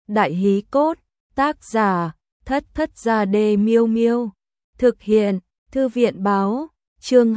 Đại hí cốt, tác giả, Thất Thất Gia Đê Miêu Miêu. Thực hiện, Thư viện báo, chương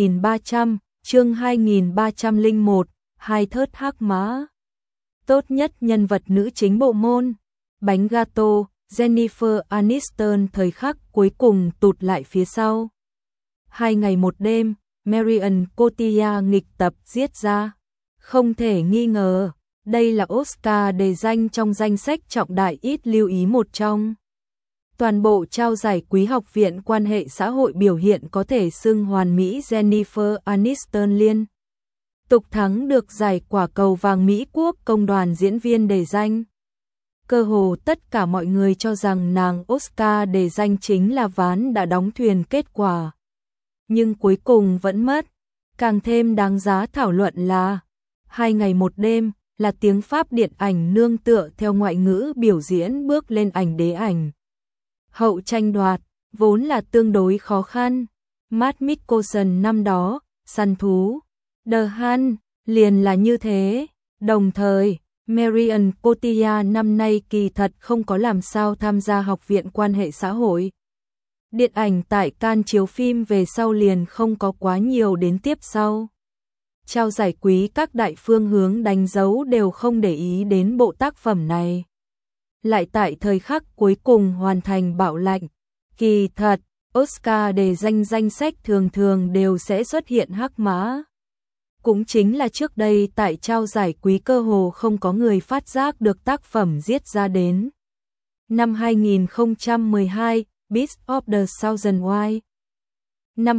2301, hai thớt hắc mã. Tốt nhất nhân vật nữ chính bộ môn. Bánh gato, Jennifer Aniston thời khắc cuối cùng tụt lại phía sau. 2 ngày 1 đêm, Marion Cotillard nghịch tập giết ra. Không thể nghi ngờ, đây là Oscar đề danh trong danh sách trọng đại ít lưu ý một trong. Toàn bộ trao giải quý học viện quan hệ xã hội biểu hiện có thể xưng hoàn mỹ Jennifer Aniston liên tục thắng được giải quả cầu vàng Mỹ Quốc công đoàn diễn viên đề danh. Cơ hồ tất cả mọi người cho rằng nàng Oscar đề danh chính là ván đã đóng thuyền kết quả. Nhưng cuối cùng vẫn mất. Càng thêm đáng giá thảo luận là 2 ngày 1 đêm là tiếng Pháp điện ảnh nương tựa theo ngoại ngữ biểu diễn bước lên ảnh đế ảnh. Hậu tranh đoạt, vốn là tương đối khó khăn. Matt Mikkelsen năm đó, săn thú, The Hunt, liền là như thế. Đồng thời, Marion Cotillard năm nay kỳ thật không có làm sao tham gia học viện quan hệ xã hội. Điện ảnh tại Cannes chiếu phim về sau liền không có quá nhiều đến tiếp sau. Trao giải quý các đại phương hướng đánh dấu đều không để ý đến bộ tác phẩm này. Lại tại thời khắc cuối cùng hoàn thành bảo lãnh. Kỳ thật, Oscar đề danh sách thường thường đều sẽ xuất hiện hắc mã. Cũng chính là trước đây tại trao giải quý cơ hồ không có người phát giác được tác phẩm giết ra đến. Năm 2012, Beast of the Southern Wild. Năm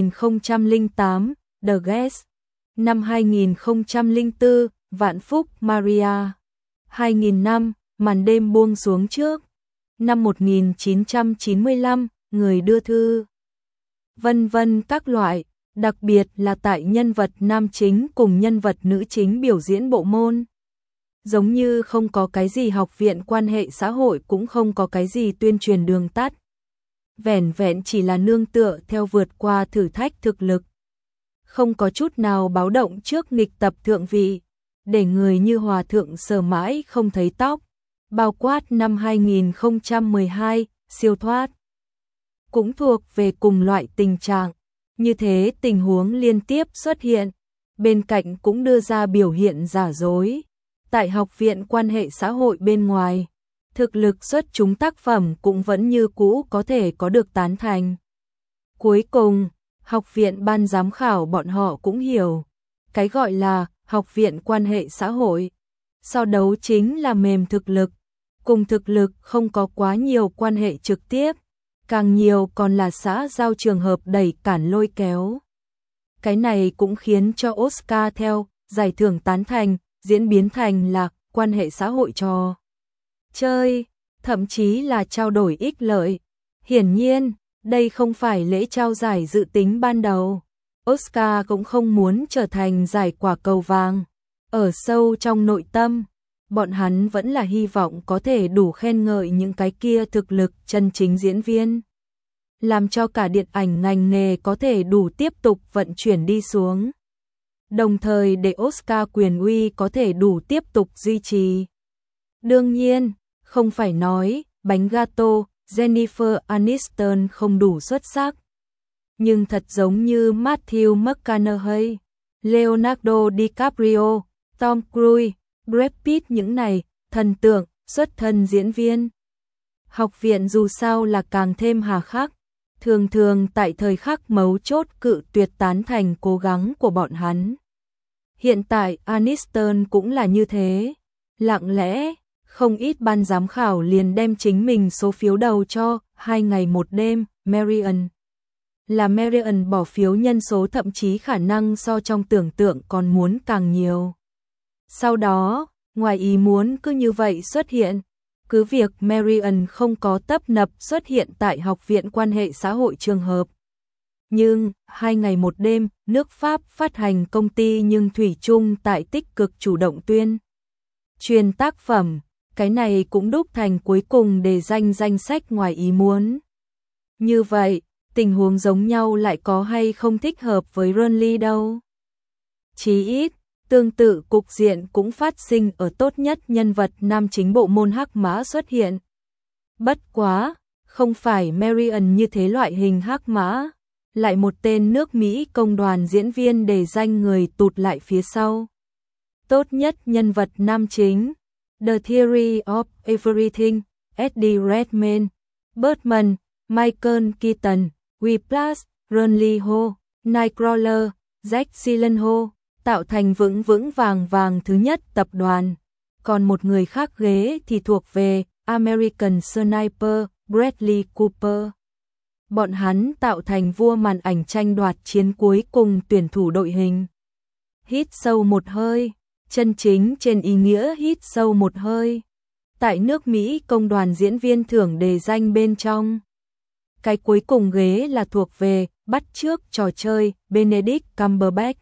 2008, The Guest. Năm 2004, Vạn Phúc Maria. 2005, Màn đêm buông xuống trước. Năm 1995, Người đưa thư. Vân vân các loại, đặc biệt là tại nhân vật nam chính cùng nhân vật nữ chính biểu diễn bộ môn. Giống như không có cái gì học viện quan hệ xã hội cũng không có cái gì tuyên truyền đường tắt. Vẻn vẹn chỉ là nương tựa theo vượt qua thử thách thực lực. Không có chút nào báo động trước nghịch tập thượng vị, để người như hòa thượng sờ mãi không thấy tóc. Bao quát năm 2012, siêu thoát. Cũng thuộc về cùng loại tình trạng. Như thế tình huống liên tiếp xuất hiện. Bên cạnh cũng đưa ra biểu hiện giả dối. Tại học viện quan hệ xã hội bên ngoài, thực lực xuất chúng tác phẩm cũng vẫn như cũ có thể có được tán thành. Cuối cùng, học viện ban giám khảo bọn họ cũng hiểu. Cái gọi là học viện quan hệ xã hội. So đấu chính là mềm thực lực. Cùng thực lực không có quá nhiều quan hệ trực tiếp. Càng nhiều còn là xã giao trường hợp đẩy cản lôi kéo. Cái này cũng khiến cho Oscar theo giải thưởng tán thành, diễn biến thành là quan hệ xã hội trò chơi, thậm chí là trao đổi ích lợi. Hiển nhiên, đây không phải lễ trao giải dự tính ban đầu. Oscar cũng không muốn trở thành giải quả cầu vàng. Ở sâu trong nội tâm, bọn hắn vẫn là hy vọng có thể đủ khen ngợi những cái kia thực lực chân chính diễn viên. Làm cho cả điện ảnh ngành nghề có thể đủ tiếp tục vận chuyển đi xuống. Đồng thời để Oscar quyền uy có thể đủ tiếp tục duy trì. Đương nhiên, không phải nói bánh gato, Jennifer Aniston không đủ xuất sắc. Nhưng thật giống như Matthew McConaughey, Leonardo DiCaprio, Tom Cruise, Brad Pitt những này, thần tượng, xuất thân diễn viên. Học viện dù sao là càng thêm hà khắc, thường thường tại thời khắc mấu chốt cự tuyệt tán thành cố gắng của bọn hắn. Hiện tại Aniston cũng là như thế, lặng lẽ, không ít ban giám khảo liền đem chính mình số phiếu đầu cho 2 ngày 1 đêm, Marion. Là Marion bỏ phiếu nhân số thậm chí khả năng so trong tưởng tượng còn muốn càng nhiều. Sau đó, ngoài ý muốn cứ như vậy xuất hiện, cứ việc Marion không có tấp nập xuất hiện tại học viện quan hệ xã hội trường hợp. Nhưng, 2 ngày 1 đêm, nước Pháp phát hành công ty nhưng thủy chung tại tích cực chủ động tuyên truyền tác phẩm, cái này cũng đúc thành cuối cùng để danh sách ngoài ý muốn. Như vậy, tình huống giống nhau lại có hay không thích hợp với Run Lee đâu. Chí ít, Tương tự cục diện cũng phát sinh ở tốt nhất nhân vật nam chính bộ môn hắc mã xuất hiện. Bất quá, không phải Marion như thế loại hình hắc mã, lại một tên nước Mỹ công đoàn diễn viên để danh người tụt lại phía sau. Tốt nhất nhân vật nam chính, The Theory of Everything, Eddie Redmayne, Birdman, Michael Keaton, Whiplash, Ron Lee Ho, Nightcrawler, Jake Gyllenhaal, tạo thành vững vàng thứ nhất tập đoàn. Còn một người khác ghế thì thuộc về American Sniper, Bradley Cooper. Bọn hắn tạo thành vua màn ảnh tranh đoạt chiến cuối cùng tuyển thủ đội hình. Hít sâu một hơi, chân chính trên ý nghĩa hít sâu một hơi. Tại nước Mỹ công đoàn diễn viên thưởng đề danh bên trong. Cái cuối cùng ghế là thuộc về bắt chước trò chơi Benedict Cumberbatch.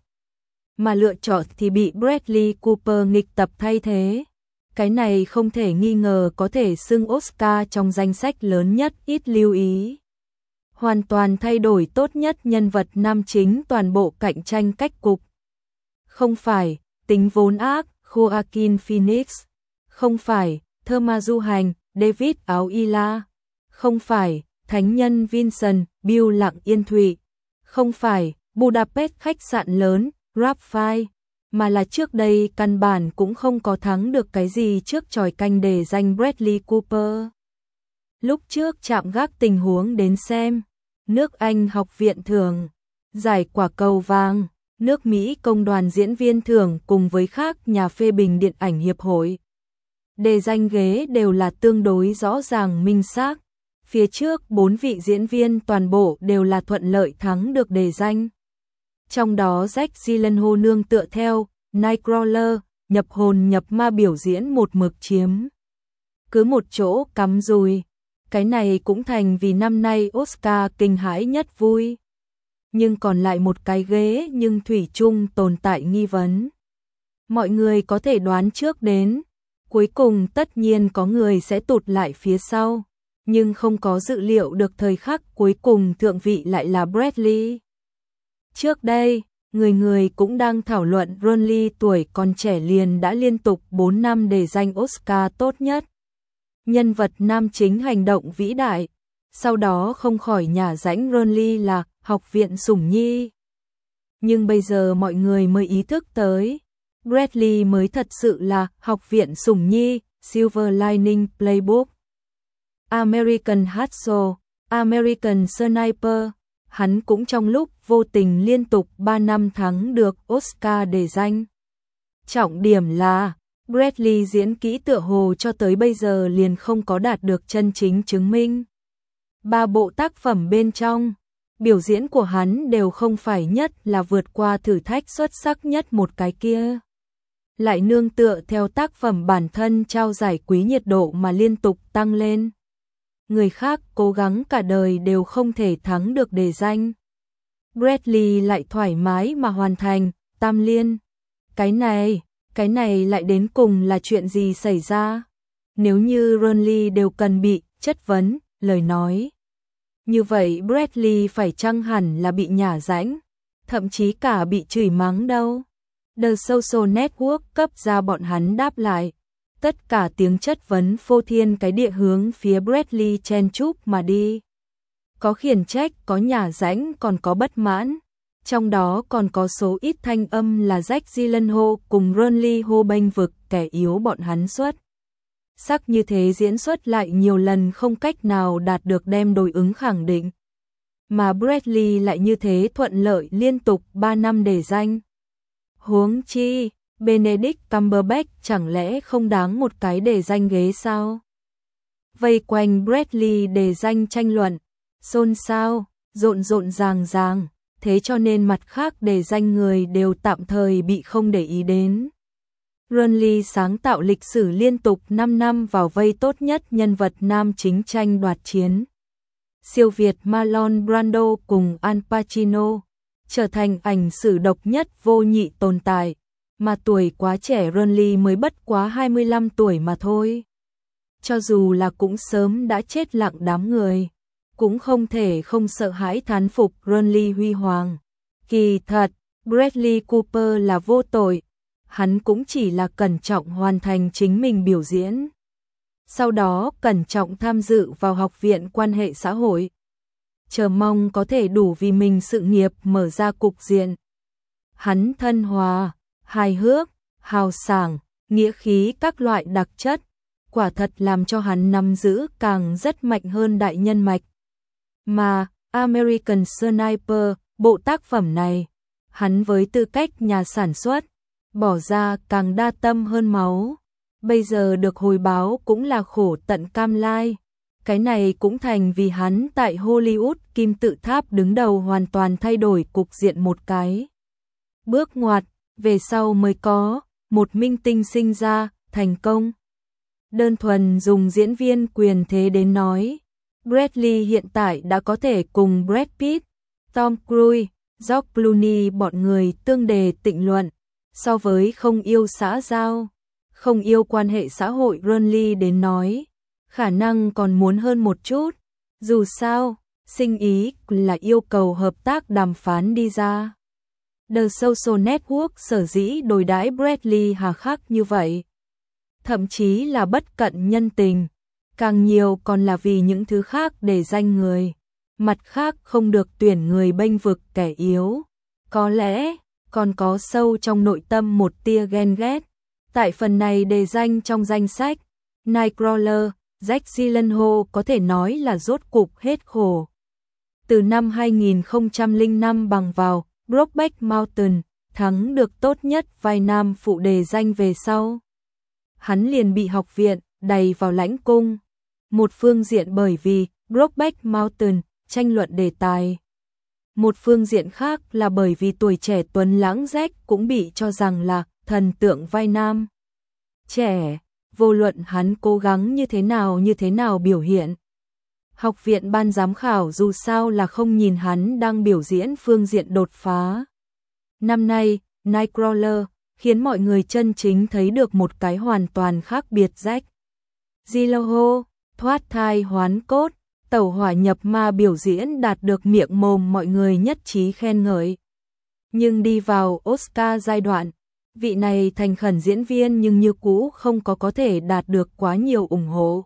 Mà lựa chọn thì bị Bradley Cooper nghịch tập thay thế. Cái này không thể nghi ngờ có thể xưng Oscar trong danh sách lớn nhất ít lưu ý. Hoàn toàn thay đổi tốt nhất nhân vật nam chính toàn bộ cạnh tranh cách cục. Không phải tính vốn ác Joaquin Phoenix, không phải thơ ma du hành David Aoila, không phải thánh nhân Vincent Bill Lặng Yên Thụy, không phải Budapest khách sạn lớn Ralph Fiennes, mà là trước đây căn bản cũng không có thắng được cái gì trước chòi canh để danh Bradley Cooper. Lúc trước chạm gác tình huống đến xem, nước Anh học viện thưởng, giải quả cầu vàng, nước Mỹ công đoàn diễn viên thưởng cùng với khác nhà phê bình điện ảnh hiệp hội. Đề danh ghế đều là tương đối rõ ràng minh xác. Phía trước 4 vị diễn viên toàn bộ đều là thuận lợi thắng được đề danh. Trong đó Jake Gyllenhaal nương tựa theo Nightcrawler, nhập hồn nhập ma biểu diễn một mực chiếm cứ một chỗ cắm rùi. Cái này cũng thành vì năm nay Oscar kinh hãi nhất vui. Nhưng còn lại một cái ghế nhưng thủy chung tồn tại nghi vấn. Mọi người có thể đoán trước đến, cuối cùng tất nhiên có người sẽ tụt lại phía sau, nhưng không có dự liệu được thời khắc cuối cùng thượng vị lại là Bradley. Trước đây, người người cũng đang thảo luận Ron Lee tuổi còn trẻ liền đã liên tục 4 năm để danh Oscar tốt nhất. Nhân vật nam chính hành động vĩ đại, sau đó không khỏi nhả rãnh Ron Lee là học viện sủng nhi. Nhưng bây giờ mọi người mới ý thức tới, Bradley mới thật sự là học viện sủng nhi, Silver Lining Playbook, American Hustle, American Sniper. Hắn cũng trong lúc vô tình liên tục 3 năm thắng được Oscar đề danh. Trọng điểm là, Bradley diễn kỹ tựa hồ cho tới bây giờ liền không có đạt được chân chính chứng minh. 3 bộ tác phẩm bên trong, biểu diễn của hắn đều không phải nhất là vượt qua thử thách xuất sắc nhất một cái kia. Lại nương tựa theo tác phẩm bản thân trao giải quý nhiệt độ mà liên tục tăng lên. Người khác cố gắng cả đời đều không thể thắng được đề danh. Bradley lại thoải mái mà hoàn thành, tam liên. Cái này lại đến cùng là chuyện gì xảy ra? Nếu như Ron Lee đều cần bị chất vấn, lời nói. Như vậy Bradley phải chăng hẳn là bị nhả rãnh, thậm chí cả bị chửi mắng đâu. The Social Network cấp ra bọn hắn đáp lại. Tất cả tiếng chất vấn phô thiên cái địa hướng phía Bradley chen chúc mà đi. Có khiển trách, có nhả rãnh, còn có bất mãn. Trong đó còn có số ít thanh âm là Jake Gyllenhaal cùng Ron Lee hô bênh vực kẻ yếu bọn hắn xuất. Sắc như thế diễn xuất lại nhiều lần không cách nào đạt được đem đối ứng khẳng định. Mà Bradley lại như thế thuận lợi liên tục 3 năm đề danh. Huống chi, Benedict Cumberbatch chẳng lẽ không đáng một cái đề danh ghế sao? Vây quanh Bradley đề danh tranh luận, xôn xao, rộn ràng, thế cho nên mặt khác đề danh người đều tạm thời bị không để ý đến. Ron Lee sáng tạo lịch sử liên tục 5 năm vào vây tốt nhất nhân vật nam chính tranh đoạt chiến. Siêu Việt Marlon Brando cùng Al Pacino, trở thành ảnh sử độc nhất vô nhị tồn tại, mà tuổi quá trẻ Ron Lee mới bất quá 25 tuổi mà thôi. Cho dù là cũng sớm đã chết lặng đám người, cũng không thể không sợ hãi thán phục Ron Lee huy hoàng. Kỳ thật, Bradley Cooper là vô tội. hắn cũng chỉ là cẩn trọng hoàn thành chính mình biểu diễn. Sau đó cẩn trọng tham dự vào học viện quan hệ xã hội. Chờ mong có thể đủ vì mình sự nghiệp mở ra cục diện. Hắn thân hòa, hài hước, hào sảng, nghĩa khí các loại đặc chất, quả thật làm cho hắn nắm giữ càng rất mạnh hơn đại nhân mạch. Mà American Sniper, bộ tác phẩm này, hắn với tư cách nhà sản xuất, bỏ ra càng đa tâm hơn máu. Bây giờ được hồi báo cũng là khổ tận cam lai. Cái này cũng thành vì hắn tại Hollywood kim tự tháp đứng đầu hoàn toàn thay đổi cục diện một cái. Bước ngoặt, về sau mới có một minh tinh sinh ra, thành công. Đơn thuần dùng diễn viên quyền thế đến nói, Bradley hiện tại đã có thể cùng Brad Pitt, Tom Cruise, George Clooney bọn người tương đề tịnh luận, so với không yêu xã giao, không yêu quan hệ xã hội Bradley đến nói, khả năng còn muốn hơn một chút, dù sao, sinh ý là yêu cầu hợp tác đàm phán đi ra. The Social Network sở dĩ đối đãi Bradley hà khắc như vậy, thậm chí là bất cận nhân tình, càng nhiều còn là vì những thứ khác để danh người, mặt khác không được tuyển người bênh vực kẻ yếu, có lẽ còn có sâu trong nội tâm một tia ghen ghét. Tại phần này đề danh trong danh sách, Nightcrawler, Jake Gyllenhaal có thể nói là rốt cục hết khổ. Từ năm 2005 bằng vào Brokeback Mountain, thắng được tốt nhất vai nam phụ đề danh về sau. Hắn liền bị học viện đày vào lãnh cung. Một phương diện bởi vì Brokeback Mountain tranh luận đề tài. Một phương diện khác là bởi vì tuổi trẻ tuấn lãng Jack cũng bị cho rằng là thần tượng vai nam. Trẻ, vô luận hắn cố gắng như thế nào biểu hiện. Học viện ban giám khảo dù sao là không nhìn hắn đang biểu diễn phương diện đột phá. Năm nay, Nightcrawler khiến mọi người chân chính thấy được một cái hoàn toàn khác biệt Jack Gyllenhaal, thoát thai hoán cốt, tẩu hỏa nhập ma biểu diễn đạt được miệng mồm mọi người nhất trí khen ngợi. Nhưng đi vào Oscar giai đoạn, vị này thành khẩn diễn viên nhưng như cũ không có thể đạt được quá nhiều ủng hộ.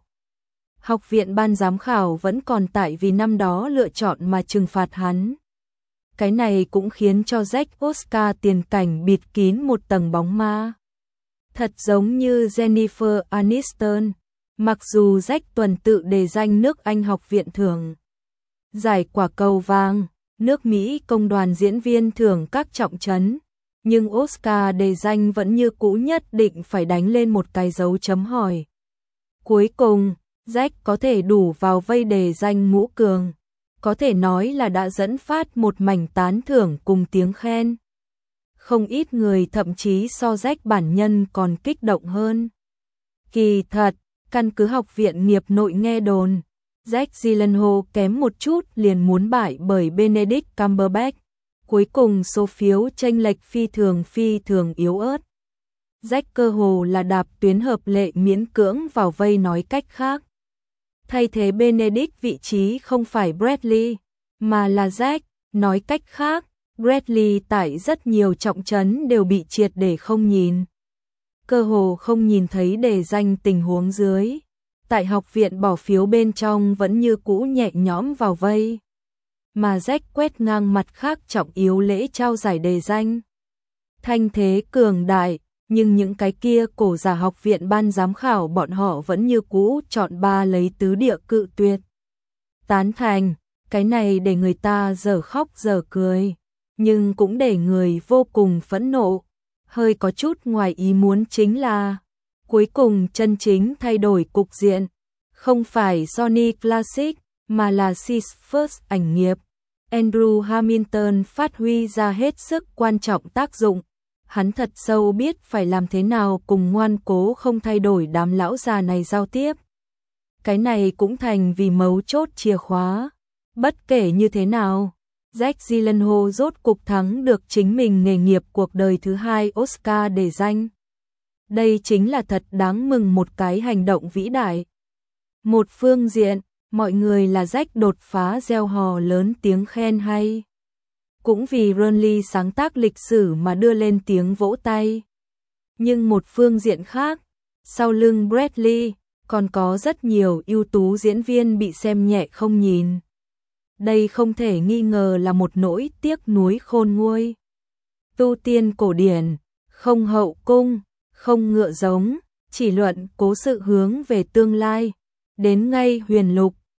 Học viện ban giám khảo vẫn còn tại vì năm đó lựa chọn mà trừng phạt hắn. Cái này cũng khiến cho Jack Oscar tiền cảnh bịt kín một tầng bóng ma. Thật giống như Jennifer Aniston, mặc dù Jack tuần tự đề danh nước Anh học viện thưởng giải quả cầu vàng, nước Mỹ công đoàn diễn viên thưởng các trọng trấn, nhưng Oscar đề danh vẫn như cũ nhất định phải đánh lên một cái dấu chấm hỏi. Cuối cùng, Jack có thể đủ vào vây đề danh ngũ cường, có thể nói là đã dẫn phát một mảnh tán thưởng cùng tiếng khen. Không ít người thậm chí so Jack bản nhân còn kích động hơn. Kỳ thật, căn cứ học viện nghiệp nội nghe đồn, Jake Gyllenhaal kém một chút liền muốn bại bởi Benedict Cumberbatch. Cuối cùng số phiếu chênh lệch phi thường yếu ớt. Jack cơ hồ là đạp tuyến hợp lệ miễn cưỡng vào vây, nói cách khác. Thay thế Benedict vị trí không phải Bradley, mà là Jack, nói cách khác, Bradley tại rất nhiều trọng trấn đều bị triệt để không nhìn. Cơ hồ không nhìn thấy đề danh tình huống dưới. Tại học viện bỏ phiếu bên trong vẫn như cũ nhẹ nhõm vào vây. Mà Jack quét ngang mặt khác trọng yếu lễ trao giải đề danh. Thanh thế cường đại, nhưng những cái kia cổ giả học viện ban giám khảo bọn họ vẫn như cũ chọn ba lấy tứ địa cự tuyệt. Tán thành, cái này để người ta dở khóc dở cười, nhưng cũng để người vô cùng phẫn nộ. Hơi có chút ngoài ý muốn chính là, cuối cùng chân chính thay đổi cục diện, không phải Sony Classic, mà là Sys First ảnh nghiệp. Andrew Hamilton phát huy ra hết sức quan trọng tác dụng. Hắn thật sâu biết phải làm thế nào cùng ngoan cố không thay đổi đám lão già này giao tiếp. Cái này cũng thành vì mấu chốt chìa khóa. Bất kể như thế nào, Jake Gyllenhaal rốt cục thắng được chính mình nghề nghiệp cuộc đời thứ hai Oscar đề danh. Đây chính là thật đáng mừng một cái hành động vĩ đại. Một phương diện, mọi người là Jack đột phá reo hò lớn tiếng khen hay. Cũng vì Bradley sáng tác lịch sử mà đưa lên tiếng vỗ tay. Nhưng một phương diện khác, sau lưng Bradley, còn có rất nhiều ưu tú diễn viên bị xem nhẹ không nhìn. Đây không thể nghi ngờ là một nỗi tiếc nuối khôn nguôi. Tu tiên cổ điển, không hậu cung, không ngựa giống, chỉ luận cố sự hướng về tương lai. Đến ngay Huyền Lục,